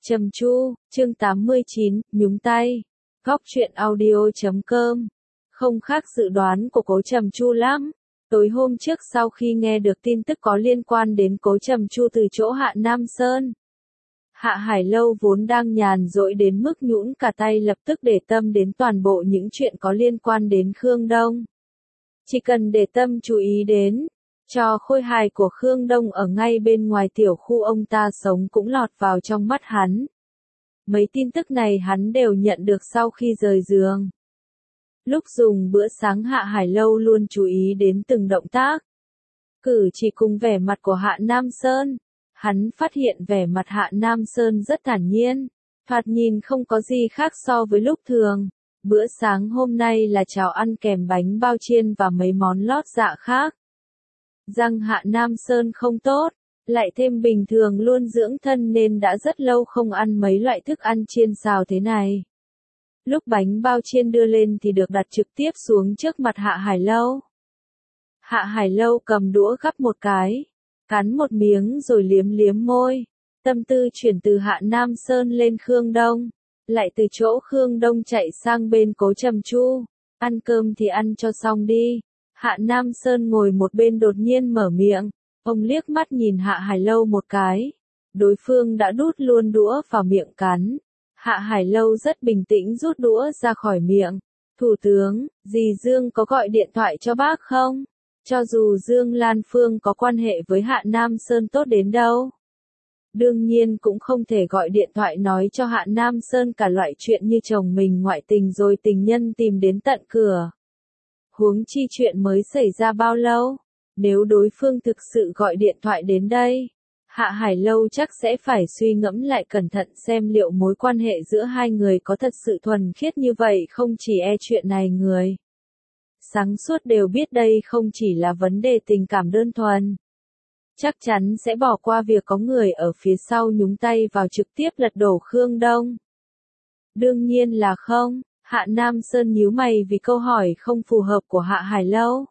Trầm Chu, chương 89, nhúng tay. Góc truyện audio.com. Không khác dự đoán của Cố Trầm Chu lắm. Tối hôm trước sau khi nghe được tin tức có liên quan đến Cố Trầm Chu từ chỗ Hạ Nam Sơn, Hạ Hải Lâu vốn đang nhàn rỗi đến mức nhũn cả tay lập tức để tâm đến toàn bộ những chuyện có liên quan đến Khương Đông. Chỉ cần để tâm chú ý đến trò khôi hài của Khương Đông ở ngay bên ngoài tiểu khu ông ta sống cũng lọt vào trong mắt hắn. Mấy tin tức này hắn đều nhận được sau khi rời giường. Lúc dùng bữa sáng Hạ Hải Lâu luôn chú ý đến từng động tác, cử chỉ cùng vẻ mặt của Hạ Nam Sơn. Hắn phát hiện vẻ mặt Hạ Nam Sơn rất thản nhiên, thoạt nhìn không có gì khác so với lúc thường. Bữa sáng hôm nay là cháo ăn kèm bánh bao chiên và mấy món lót dạ khác. Răng Hạ Nam Sơn không tốt, lại thêm bình thường luôn dưỡng thân nên đã rất lâu không ăn mấy loại thức ăn chiên xào thế này. Lúc bánh bao chiên đưa lên thì được đặt trực tiếp xuống trước mặt Hạ Hải Lâu. Hạ Hải Lâu cầm đũa gắp một cái, cắn một miếng rồi liếm liếm môi. Tâm tư chuyển từ Hạ Nam Sơn lên Khương Đông, lại từ chỗ Khương Đông chạy sang bên Cố Trầm Chu. Ăn cơm thì ăn cho xong đi. Hạ Nam Sơn ngồi một bên đột nhiên mở miệng. Ông liếc mắt nhìn Hạ Hải Lâu một cái. Đối phương đã đút luôn đũa vào miệng cắn. Hạ Hải Lâu rất bình tĩnh rút đũa ra khỏi miệng. Thủ tướng, dì Dương có gọi điện thoại cho bác không? Cho dù Dương Lan Phương có quan hệ với Hạ Nam Sơn tốt đến đâu, đương nhiên cũng không thể gọi điện thoại nói cho Hạ Nam Sơn cả loại chuyện như chồng mình ngoại tình rồi tình nhân tìm đến tận cửa. Huống chi chuyện mới xảy ra bao lâu, nếu đối phương thực sự gọi điện thoại đến đây, Hạ Hải Lâu chắc sẽ phải suy ngẫm lại cẩn thận xem liệu mối quan hệ giữa hai người có thật sự thuần khiết như vậy không, chỉ e chuyện này người sáng suốt đều biết đây không chỉ là vấn đề tình cảm đơn thuần. Chắc chắn sẽ bỏ qua việc có người ở phía sau nhúng tay vào trực tiếp lật đổ Khương Đông. Đương nhiên là không. Hạ Nam Sơn nhíu mày vì câu hỏi không phù hợp của Hạ Hải Lâu.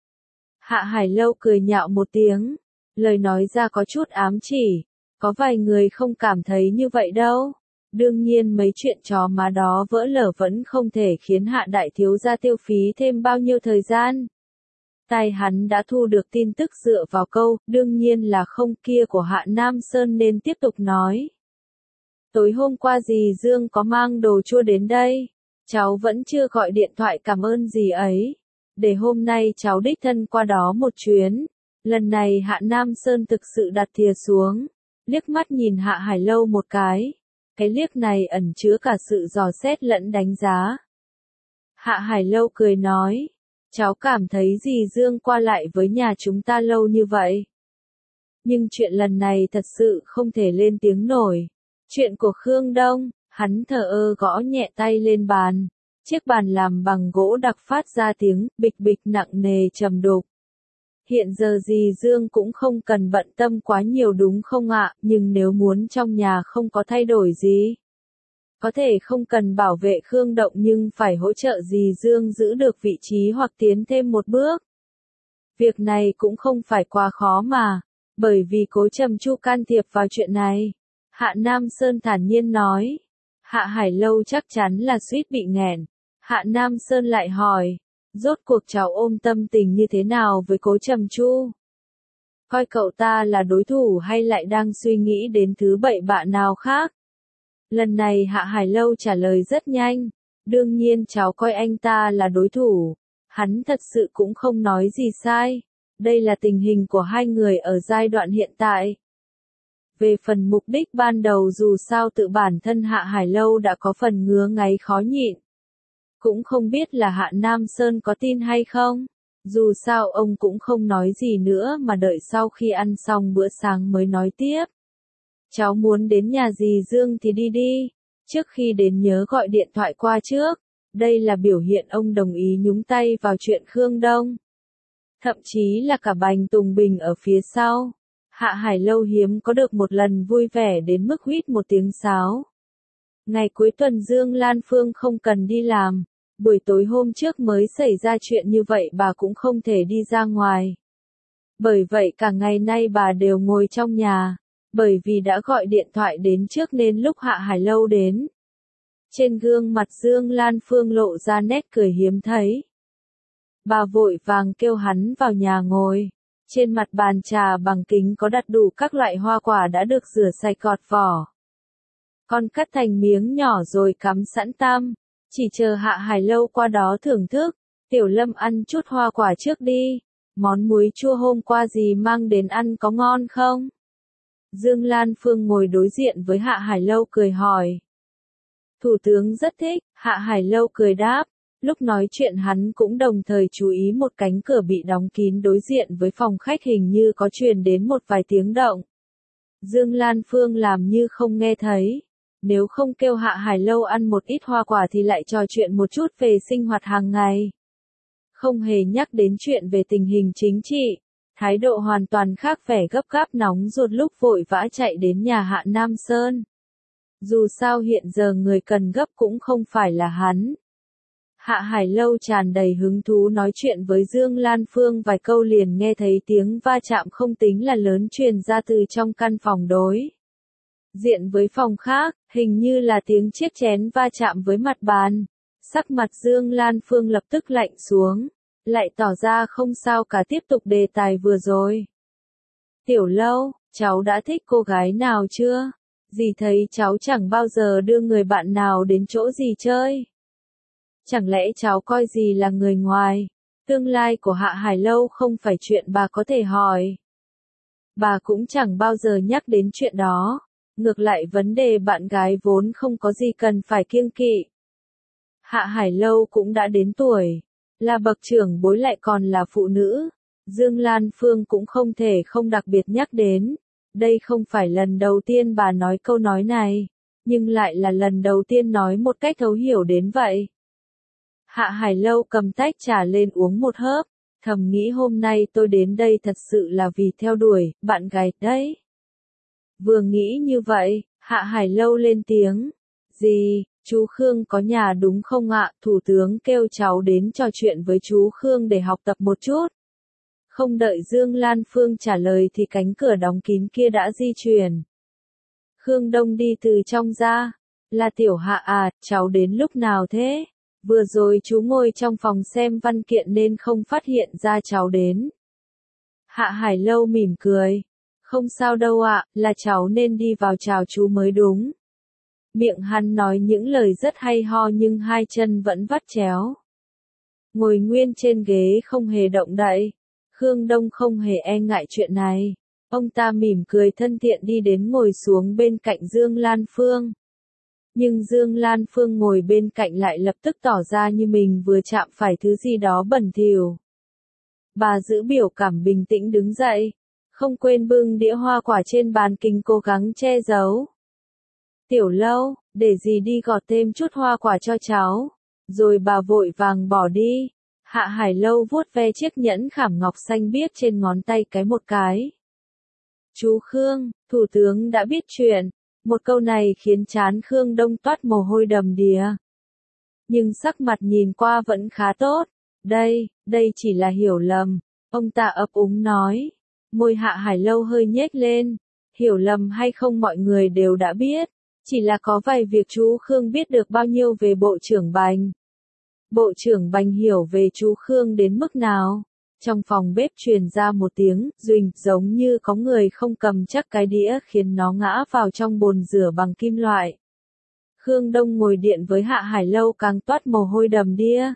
Hạ Hải Lâu cười nhạo một tiếng, lời nói ra có chút ám chỉ, có vài người không cảm thấy như vậy đâu. Đương nhiên mấy chuyện chó má đó vỡ lở vẫn không thể khiến Hạ đại thiếu gia tiêu phí thêm bao nhiêu thời gian. Tai hắn đã thu được tin tức dựa vào câu, đương nhiên là không kia của Hạ Nam Sơn nên tiếp tục nói. Tối hôm qua dì Dương có mang đồ chua đến đây. Cháu vẫn chưa gọi điện thoại cảm ơn dì ấy. Để hôm nay cháu đích thân qua đó một chuyến. Lần này Hạ Nam Sơn thực sự đặt thìa xuống, liếc mắt nhìn Hạ Hải Lâu một cái. Cái liếc này ẩn chứa cả sự dò xét lẫn đánh giá. Hạ Hải Lâu cười nói, cháu cảm thấy dì Dương qua lại với nhà chúng ta lâu như vậy. Nhưng chuyện lần này thật sự không thể lên tiếng nổi. Chuyện của Khương Đông. Hắn thờ ơ gõ nhẹ tay lên bàn. Chiếc bàn làm bằng gỗ đặc phát ra tiếng bịch bịch nặng nề trầm đục. Hiện giờ dì Dương cũng không cần bận tâm quá nhiều đúng không ạ, nhưng nếu muốn trong nhà không có thay đổi gì, có thể không cần bảo vệ Khương Động nhưng phải hỗ trợ dì Dương giữ được vị trí hoặc tiến thêm một bước. Việc này cũng không phải quá khó mà, bởi vì Cố Trầm Chu can thiệp vào chuyện này. Hạ Nam Sơn thản nhiên nói. Hạ Hải Lâu chắc chắn là suýt bị nghẹn. Hạ Nam Sơn lại hỏi, rốt cuộc cháu ôm tâm tình như thế nào với Cố Trầm Chu? Coi cậu ta là đối thủ hay lại đang suy nghĩ đến thứ bậy bạ nào khác? Lần này Hạ Hải Lâu trả lời rất nhanh. Đương nhiên cháu coi anh ta là đối thủ. Hắn thật sự cũng không nói gì sai. Đây là tình hình của hai người ở giai đoạn hiện tại. Về phần mục đích ban đầu dù sao tự bản thân Hạ Hải Lâu đã có phần ngứa ngáy khó nhịn. Cũng không biết là Hạ Nam Sơn có tin hay không. Dù sao ông cũng không nói gì nữa mà đợi sau khi ăn xong bữa sáng mới nói tiếp. Cháu muốn đến nhà dì Dương thì đi đi. Trước khi đến nhớ gọi điện thoại qua trước. Đây là biểu hiện ông đồng ý nhúng tay vào chuyện Khương Đông. Thậm chí là cả Bành Tùng Bình ở phía sau. Hạ Hải Lâu hiếm có được một lần vui vẻ đến mức huýt một tiếng sáo. Ngày cuối tuần Dương Lan Phương không cần đi làm. Buổi tối hôm trước mới xảy ra chuyện như vậy bà cũng không thể đi ra ngoài. Bởi vậy cả ngày nay bà đều ngồi trong nhà. Bởi vì đã gọi điện thoại đến trước nên lúc Hạ Hải Lâu đến, trên gương mặt Dương Lan Phương lộ ra nét cười hiếm thấy. Bà vội vàng kêu hắn vào nhà ngồi. Trên mặt bàn trà bằng kính có đặt đủ các loại hoa quả đã được rửa sạch gọt vỏ. Con cắt thành miếng nhỏ rồi cắm sẵn tăm. Chỉ chờ Hạ Hải Lâu qua đó thưởng thức. Tiểu Lâm ăn chút hoa quả trước đi. Món muối chua hôm qua dì mang đến ăn có ngon không? Dương Lan Phương ngồi đối diện với Hạ Hải Lâu cười hỏi. Thủ tướng rất thích, Hạ Hải Lâu cười đáp. Lúc nói chuyện hắn cũng đồng thời chú ý một cánh cửa bị đóng kín đối diện với phòng khách hình như có truyền đến một vài tiếng động. Dương Lan Phương làm như không nghe thấy. Nếu không kêu Hạ Hải Lâu ăn một ít hoa quả thì lại trò chuyện một chút về sinh hoạt hàng ngày. Không hề nhắc đến chuyện về tình hình chính trị. Thái độ hoàn toàn khác vẻ gấp gáp nóng ruột lúc vội vã chạy đến nhà Hạ Nam Sơn. Dù sao hiện giờ người cần gấp cũng không phải là hắn. Hạ Hải Lâu tràn đầy hứng thú nói chuyện với Dương Lan Phương vài câu liền nghe thấy tiếng va chạm không tính là lớn truyền ra từ trong căn phòng đối diện với phòng khác, hình như là tiếng chiếc chén va chạm với mặt bàn. Sắc mặt Dương Lan Phương lập tức lạnh xuống, lại tỏ ra không sao cả tiếp tục đề tài vừa rồi. Tiểu Lâu, cháu đã thích cô gái nào chưa? Dì thấy cháu chẳng bao giờ đưa người bạn nào đến chỗ dì chơi. Chẳng lẽ cháu coi dì là người ngoài? Tương lai của Hạ Hải Lâu không phải chuyện bà có thể hỏi. Bà cũng chẳng bao giờ nhắc đến chuyện đó. Ngược lại vấn đề bạn gái vốn không có gì cần phải kiêng kỵ. Hạ Hải Lâu cũng đã đến tuổi, là bậc trưởng bối lại còn là phụ nữ. Dương Lan Phương cũng không thể không đặc biệt nhắc đến. Đây không phải lần đầu tiên bà nói câu nói này, nhưng lại là lần đầu tiên nói một cách thấu hiểu đến vậy. Hạ Hải Lâu cầm tách trà lên uống một hớp, thầm nghĩ hôm nay tôi đến đây thật sự là vì theo đuổi bạn gái đấy. Vừa nghĩ như vậy, Hạ Hải Lâu lên tiếng. Gì, chú Khương có nhà đúng không ạ? Thủ tướng kêu cháu đến trò chuyện với chú Khương để học tập một chút. Không đợi Dương Lan Phương trả lời thì cánh cửa đóng kín kia đã di chuyển. Khương Đông đi từ trong ra. Là Tiểu Hạ à, cháu đến lúc nào thế? Vừa rồi chú ngồi trong phòng xem văn kiện nên không phát hiện ra cháu đến. Hạ Hải Lâu mỉm cười. Không sao đâu ạ, là cháu nên đi vào chào chú mới đúng. Miệng hắn nói những lời rất hay ho nhưng hai chân vẫn vắt chéo. Ngồi nguyên trên ghế không hề động đậy. Khương Đông không hề e ngại chuyện này. Ông ta mỉm cười thân thiện đi đến ngồi xuống bên cạnh Dương Lan Phương. Nhưng Dương Lan Phương ngồi bên cạnh lại lập tức tỏ ra như mình vừa chạm phải thứ gì đó bẩn thỉu. Bà giữ biểu cảm bình tĩnh đứng dậy, không quên bưng đĩa hoa quả trên bàn kính cố gắng che giấu. Tiểu Lâu, để dì đi gọt thêm chút hoa quả cho cháu. Rồi bà vội vàng bỏ đi. Hạ Hải Lâu vuốt ve chiếc nhẫn khảm ngọc xanh biếc trên ngón tay cái một cái. Chú Khương, thủ tướng đã biết chuyện. Một câu này khiến trán Khương Đông toát mồ hôi đầm đìa. Nhưng sắc mặt nhìn qua vẫn khá tốt. Đây chỉ là hiểu lầm. Ông ta ấp úng nói. Môi Hạ Hải Lâu hơi nhếch lên. Hiểu lầm hay không mọi người đều đã biết. Chỉ là có vài việc chú Khương biết được bao nhiêu về Bộ trưởng Bành. Bộ trưởng Bành hiểu về chú Khương đến mức nào? Trong phòng bếp truyền ra một tiếng duỳnh giống như có người không cầm chắc cái đĩa khiến nó ngã vào trong bồn rửa bằng kim loại. Khương Đông ngồi điện với Hạ Hải Lâu càng toát mồ hôi đầm đìa.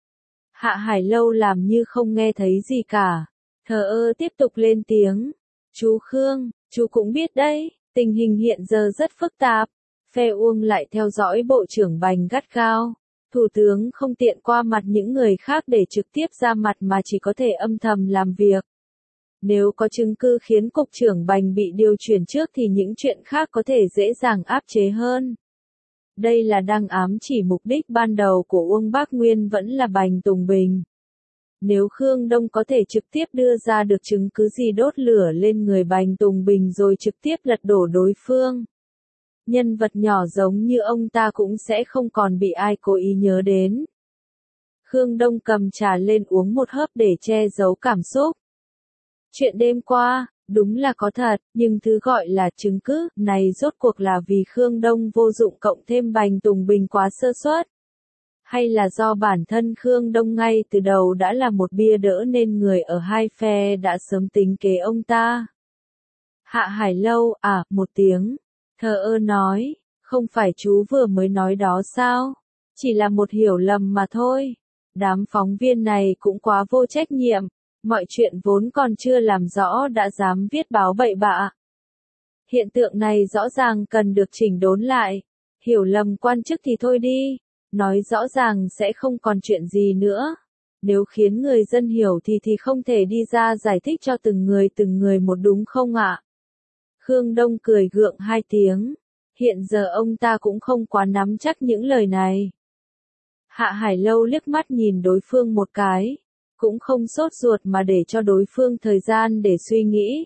Hạ Hải Lâu làm như không nghe thấy gì cả. Thờ ơ tiếp tục lên tiếng. Chú Khương, chú cũng biết đấy, tình hình hiện giờ rất phức tạp. Phe Uông lại theo dõi Bộ trưởng Bành gắt gao. Thủ tướng không tiện qua mặt những người khác để trực tiếp ra mặt mà chỉ có thể âm thầm làm việc. Nếu có chứng cứ khiến Cục trưởng Bành bị điều chuyển trước thì những chuyện khác có thể dễ dàng áp chế hơn. Đây là đang ám chỉ mục đích ban đầu của Uông Bác Nguyên vẫn là Bành Tùng Bình. Nếu Khương Đông có thể trực tiếp đưa ra được chứng cứ gì đốt lửa lên người Bành Tùng Bình rồi trực tiếp lật đổ đối phương. Nhân vật nhỏ giống như ông ta cũng sẽ không còn bị ai cố ý nhớ đến. Khương Đông cầm trà lên uống một hớp để che giấu cảm xúc. Chuyện đêm qua, Đúng là có thật, nhưng thứ gọi là chứng cứ này rốt cuộc là vì Khương Đông vô dụng cộng thêm Bành Tùng Bình quá sơ suất. Hay là do bản thân Khương Đông ngay từ đầu đã là một bia đỡ nên người ở hai phe đã sớm tính kế ông ta. Hạ Hải Lâu, một tiếng. Thờ ơ nói, không phải chú vừa mới nói đó sao? Chỉ là một hiểu lầm mà thôi. Đám phóng viên này cũng quá vô trách nhiệm. Mọi chuyện vốn còn chưa làm rõ đã dám viết báo bậy bạ. Hiện tượng này rõ ràng cần được chỉnh đốn lại. Hiểu lầm quan chức thì thôi đi. Nói rõ ràng sẽ không còn chuyện gì nữa. Nếu khiến người dân hiểu thì không thể đi ra giải thích cho từng người một đúng không ạ? Khương Đông cười gượng hai tiếng. Hiện giờ ông ta cũng không quá nắm chắc những lời này. Hạ Hải Lâu liếc mắt nhìn đối phương một cái. Cũng không sốt ruột mà để cho đối phương thời gian để suy nghĩ.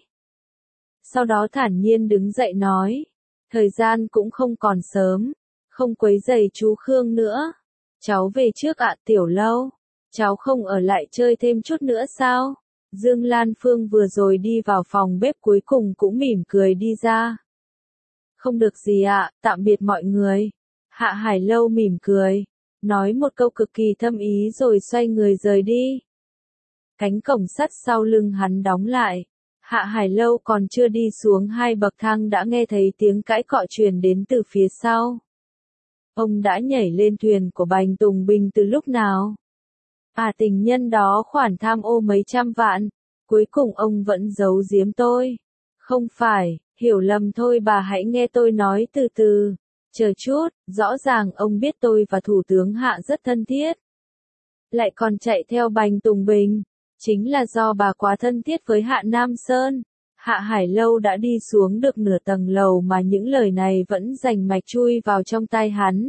Sau đó thản nhiên đứng dậy nói. Thời gian cũng không còn sớm. Không quấy rầy chú Khương nữa. Cháu về trước ạ Tiểu Lâu. Cháu không ở lại chơi thêm chút nữa sao? Dương Lan Phương vừa rồi đi vào phòng bếp cuối cùng cũng mỉm cười đi ra. Không được gì ạ, tạm biệt mọi người. Hạ Hải Lâu mỉm cười. Nói một câu cực kỳ thâm ý rồi xoay người rời đi. Cánh cổng sắt sau lưng hắn đóng lại. Hạ Hải Lâu còn chưa đi xuống 2 bậc thang đã nghe thấy tiếng cãi cọ truyền đến từ phía sau. Ông đã nhảy lên thuyền của Bành Tùng Bình từ lúc nào? Tình nhân đó khoản tham ô mấy trăm vạn. Cuối cùng ông vẫn giấu giếm tôi. Không phải, hiểu lầm thôi bà hãy nghe tôi nói từ từ. Chờ chút, rõ ràng ông biết tôi và Thủ tướng Hạ rất thân thiết. Lại còn chạy theo Bành Tùng Bình. Chính là do bà quá thân thiết với Hạ Nam Sơn. Hạ Hải Lâu đã đi xuống được nửa tầng lầu mà những lời này vẫn rành mạch chui vào trong tai hắn.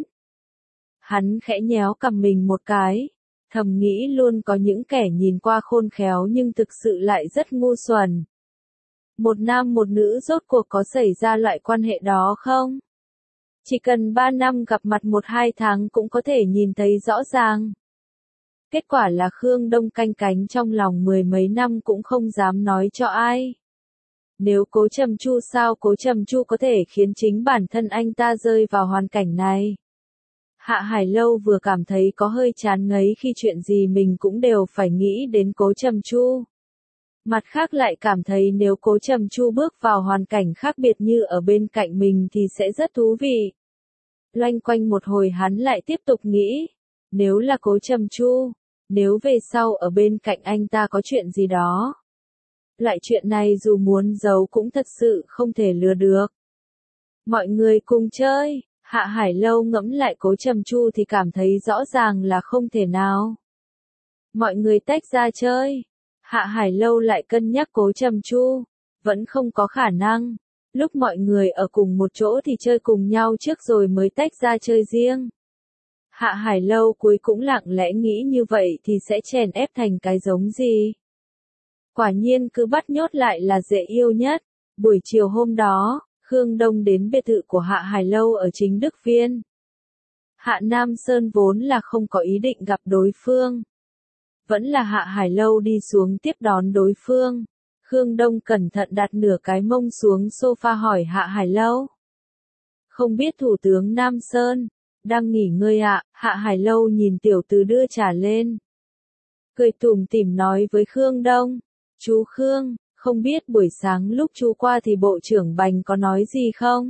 Hắn khẽ nhéo cằm mình một cái. Thầm nghĩ luôn có những kẻ nhìn qua khôn khéo nhưng thực sự lại rất ngu xuẩn. Một nam một nữ rốt cuộc có xảy ra loại quan hệ đó không? Chỉ cần 3 năm gặp mặt 1-2 tháng cũng có thể nhìn thấy rõ ràng. Kết quả là Khương Đông canh cánh trong lòng 10 mấy năm cũng không dám nói cho ai. Nếu Cố Trầm Chu sao Cố Trầm Chu có thể khiến chính bản thân anh ta rơi vào hoàn cảnh này? Hạ Hải Lâu vừa cảm thấy có hơi chán ngấy khi chuyện gì mình cũng đều phải nghĩ đến Cố Trầm Chu. Mặt khác lại cảm thấy nếu Cố Trầm Chu bước vào hoàn cảnh khác biệt như ở bên cạnh mình thì sẽ rất thú vị. Loanh quanh một hồi hắn lại tiếp tục nghĩ. Nếu là Cố Trầm Chu, nếu về sau ở bên cạnh anh ta có chuyện gì đó. Loại chuyện này dù muốn giấu cũng thật sự không thể lừa được. Mọi người cùng chơi. Hạ Hải Lâu ngẫm lại Cố Trầm Chu thì cảm thấy rõ ràng là không thể nào. Mọi người tách ra chơi. Hạ Hải Lâu lại cân nhắc Cố Trầm Chu. Vẫn không có khả năng. Lúc mọi người ở cùng một chỗ thì chơi cùng nhau trước rồi mới tách ra chơi riêng. Hạ Hải Lâu cuối cũng lặng lẽ nghĩ như vậy thì sẽ chèn ép thành cái giống gì. Quả nhiên cứ bắt nhốt lại là dễ yêu nhất. Buổi chiều hôm đó, Khương Đông đến biệt thự của Hạ Hải Lâu ở Chính Đức Viên. Hạ Nam Sơn vốn là không có ý định gặp đối phương. Vẫn là Hạ Hải Lâu đi xuống tiếp đón đối phương. Khương Đông cẩn thận đặt nửa cái mông xuống sofa hỏi Hạ Hải Lâu. Không biết Thủ tướng Nam Sơn, đang nghỉ ngơi ạ? Hạ Hải Lâu nhìn tiểu tử đưa trà lên. Cười tủm tỉm nói với Khương Đông. Chú Khương, không biết buổi sáng lúc chú qua thì Bộ trưởng Bành có nói gì không?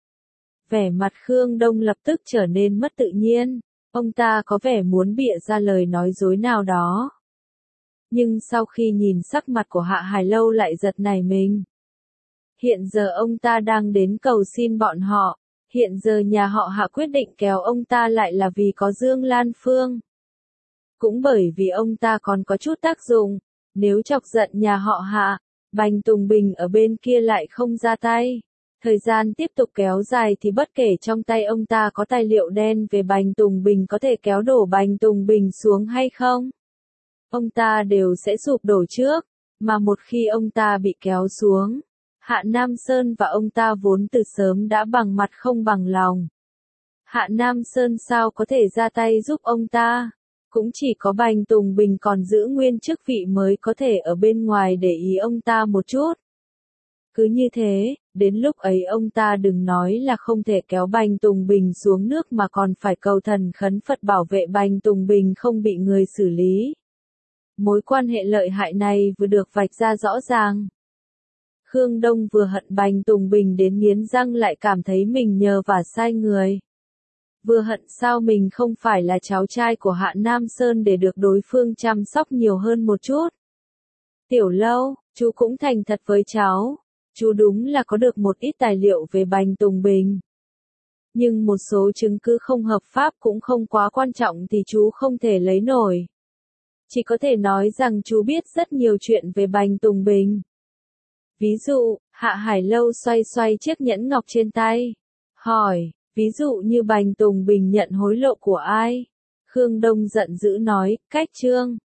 Vẻ mặt Khương Đông lập tức trở nên mất tự nhiên. Ông ta có vẻ muốn bịa ra lời nói dối nào đó. Nhưng sau khi nhìn sắc mặt của Hạ Hải Lâu lại giật nảy mình. Hiện giờ ông ta đang đến cầu xin bọn họ. Hiện giờ nhà họ Hạ quyết định kéo ông ta lại là vì có Dương Lan Phương. Cũng bởi vì ông ta còn có chút tác dụng. Nếu chọc giận nhà họ Hạ, Bành Tùng Bình ở bên kia lại không ra tay. Thời gian tiếp tục kéo dài thì bất kể trong tay ông ta có tài liệu đen về Bành Tùng Bình có thể kéo đổ Bành Tùng Bình xuống hay không. Ông ta đều sẽ sụp đổ trước, mà một khi ông ta bị kéo xuống, Hạ Nam Sơn và ông ta vốn từ sớm đã bằng mặt không bằng lòng. Hạ Nam Sơn sao có thể ra tay giúp ông ta? Cũng chỉ có Bành Tùng Bình còn giữ nguyên chức vị mới có thể ở bên ngoài để ý ông ta một chút. Cứ như thế, đến lúc ấy ông ta đừng nói là không thể kéo Bành Tùng Bình xuống nước mà còn phải cầu thần khấn Phật bảo vệ Bành Tùng Bình không bị người xử lý. Mối quan hệ lợi hại này vừa được vạch ra rõ ràng. Khương Đông vừa hận Bành Tùng Bình đến nghiến răng lại cảm thấy mình nhờ vả sai người. Vừa hận sao mình không phải là cháu trai của Hạ Nam Sơn để được đối phương chăm sóc nhiều hơn một chút. Tiểu Lâu, chú cũng thành thật với cháu. Chú đúng là có được một ít tài liệu về Bành Tùng Bình. Nhưng một số chứng cứ không hợp pháp cũng không quá quan trọng thì chú không thể lấy nổi. Chỉ có thể nói rằng chú biết rất nhiều chuyện về Bành Tùng Bình. Ví dụ, Hạ Hải Lâu xoay xoay chiếc nhẫn ngọc trên tay. Hỏi, ví dụ như Bành Tùng Bình nhận hối lộ của ai? Khương Đông giận dữ nói, cách Trương.